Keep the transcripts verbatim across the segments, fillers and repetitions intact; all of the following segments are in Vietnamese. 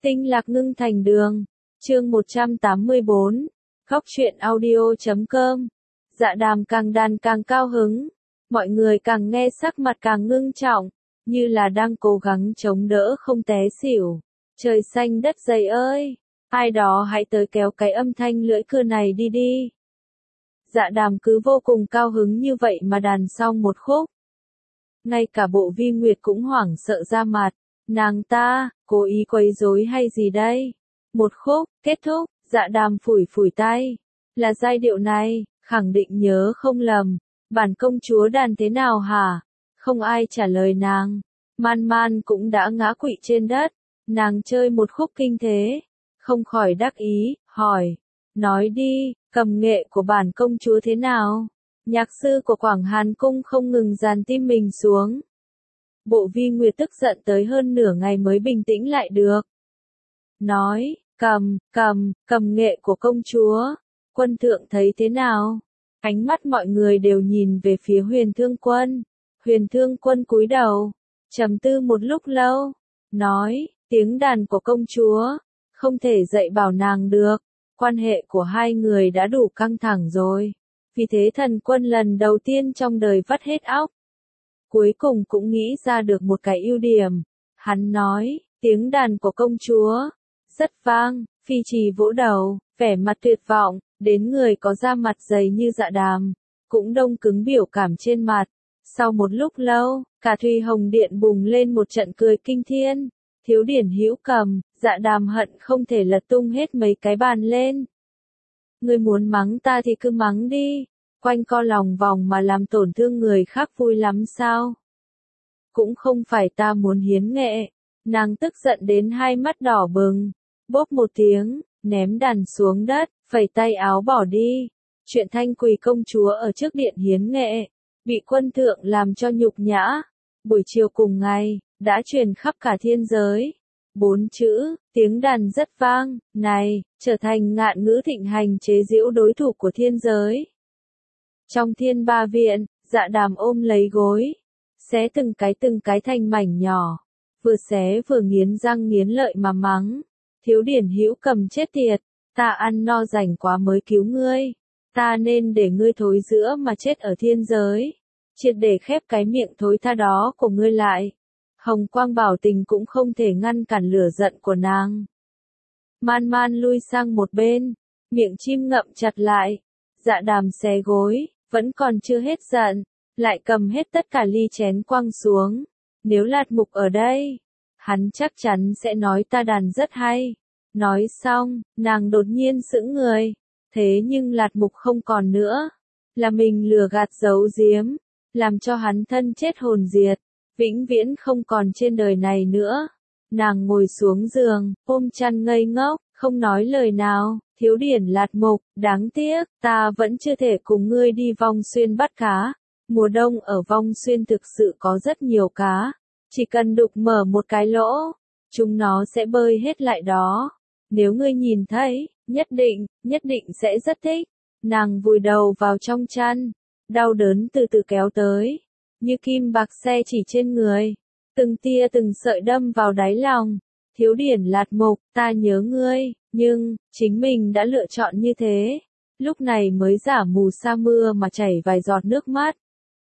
Tinh lạc ngưng thành đường. Chương một trăm tám mươi bốn. Góc truyện audio chấm com. Dạ Đàm càng đàn càng cao hứng, mọi người càng nghe sắc mặt càng ngưng trọng, như là đang cố gắng chống đỡ không té xỉu. Trời xanh đất dày ơi, ai đó hãy tới kéo cái âm thanh lưỡi cưa này đi đi. Dạ Đàm cứ vô cùng cao hứng như vậy mà đàn xong một khúc. Ngay cả Bộ Vi Nguyệt cũng hoảng sợ ra mặt, nàng ta, cố ý quấy rối hay gì đây? Một khúc, kết thúc, Dạ Đàm phủi phủi tay. Là giai điệu này, khẳng định nhớ không lầm. Bản công chúa đàn thế nào hả? Không ai trả lời nàng. Man Man cũng đã ngã quỵ trên đất. Nàng chơi một khúc kinh thế. Không khỏi đắc ý, hỏi. Nói đi, cầm nghệ của bản công chúa thế nào? Nhạc sư của Quảng Hàn Cung không ngừng dàn tim mình xuống. Bộ Vi Nguyệt tức giận tới hơn nửa ngày mới bình tĩnh lại được. Nói, cầm, cầm, cầm nghệ của công chúa. Quân thượng thấy thế nào? Ánh mắt mọi người đều nhìn về phía Huyền Thương Quân. Huyền Thương Quân cúi đầu, trầm tư một lúc lâu, nói, tiếng đàn của công chúa, không thể dạy bảo nàng được, quan hệ của hai người đã đủ căng thẳng rồi. Vì thế Thần Quân lần đầu tiên trong đời vắt hết óc. Cuối cùng cũng nghĩ ra được một cái ưu điểm. Hắn nói, tiếng đàn của công chúa, rất vang. Phi Trì vỗ đầu, vẻ mặt tuyệt vọng, đến người có da mặt dày như Dạ Đàm, cũng đông cứng biểu cảm trên mặt. Sau một lúc lâu, cả Thùy Hồng Điện bùng lên một trận cười kinh thiên. Thiếu Điển hữu cầm, Dạ Đàm hận không thể lật tung hết mấy cái bàn lên. Ngươi muốn mắng ta thì cứ mắng đi, quanh co lòng vòng mà làm tổn thương người khác vui lắm sao? Cũng không phải ta muốn hiến nghệ. Nàng tức giận đến hai mắt đỏ bừng, bốp một tiếng, ném đàn xuống đất, phẩy tay áo bỏ đi. Chuyện Thanh Quỳ công chúa ở trước điện hiến nghệ, bị quân thượng làm cho nhục nhã. Buổi chiều cùng ngày, đã truyền khắp cả thiên giới. Bốn chữ, tiếng đàn rất vang, này, trở thành ngạn ngữ thịnh hành chế giễu đối thủ của thiên giới. Trong Thiên Ba Viện, Dạ Đàm ôm lấy gối, xé từng cái từng cái thành mảnh nhỏ, vừa xé vừa nghiến răng nghiến lợi mà mắng. Thiếu Điển hữu cầm chết tiệt, ta ăn no rảnh quá mới cứu ngươi, ta nên để ngươi thối rữa mà chết ở thiên giới, triệt để khép cái miệng thối tha đó của ngươi lại. Hồng Quang Bảo Tình cũng không thể ngăn cản lửa giận của nàng. Man Man lui sang một bên, miệng chim ngậm chặt lại. Dạ Đàm xé gối, vẫn còn chưa hết giận, lại cầm hết tất cả ly chén quăng xuống. Nếu Lạt Mục ở đây, hắn chắc chắn sẽ nói ta đàn rất hay. Nói xong, nàng đột nhiên sững người. Thế nhưng Lạt Mục không còn nữa. Là mình lừa gạt giấu giếm, làm cho hắn thân chết hồn diệt, vĩnh viễn không còn trên đời này nữa. Nàng ngồi xuống giường, ôm chăn ngây ngốc, không nói lời nào. Thiếu Điển Lạt Mục, đáng tiếc, ta vẫn chưa thể cùng ngươi đi Vong Xuyên bắt cá. Mùa đông ở Vong Xuyên thực sự có rất nhiều cá. Chỉ cần đục mở một cái lỗ, chúng nó sẽ bơi hết lại đó. Nếu ngươi nhìn thấy, nhất định, nhất định sẽ rất thích. Nàng vùi đầu vào trong chăn, đau đớn từ từ kéo tới, như kim bạc xe chỉ trên người, từng tia từng sợi đâm vào đáy lòng. Thiếu Điển Lạt Mục, ta nhớ ngươi, nhưng, chính mình đã lựa chọn như thế. Lúc này mới giả mù sa mưa mà chảy vài giọt nước mắt.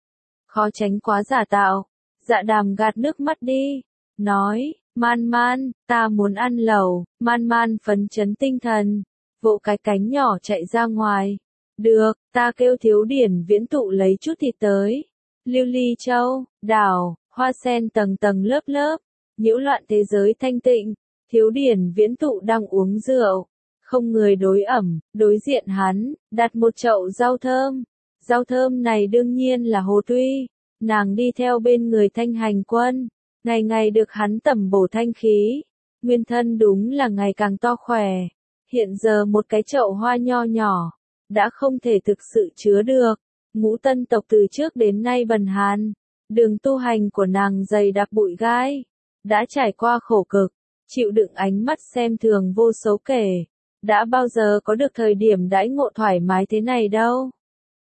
Khó tránh quá giả tạo. Dạ Đàm gạt nước mắt đi, nói, Man Man, ta muốn ăn lẩu. Man Man phấn chấn tinh thần, vỗ cái cánh nhỏ chạy ra ngoài. Được, ta kêu Thiếu Điển Viễn Tụ lấy chút thịt tới. Lưu ly châu, đào, hoa sen tầng tầng lớp lớp, nhiễu loạn thế giới thanh tịnh. Thiếu Điển Viễn Tụ đang uống rượu, không người đối ẩm, đối diện hắn, đặt một chậu rau thơm. Rau thơm này đương nhiên là Hồ Tuy. Nàng đi theo bên người Thanh Hành Quân, ngày ngày được hắn tẩm bổ thanh khí, nguyên thân đúng là ngày càng to khỏe. Hiện giờ một cái chậu hoa nho nhỏ, đã không thể thực sự chứa được. Ngũ Tân tộc từ trước đến nay bần hàn, đường tu hành của nàng dày đặc bụi gai, đã trải qua khổ cực, chịu đựng ánh mắt xem thường vô số kể, đã bao giờ có được thời điểm đãi ngộ thoải mái thế này đâu.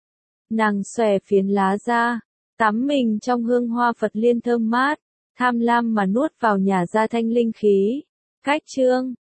Nàng xòe phiến lá ra, tắm mình trong hương hoa Phật liên thơm mát, tham lam mà nuốt vào nhả ra thanh linh khí. Khách trương.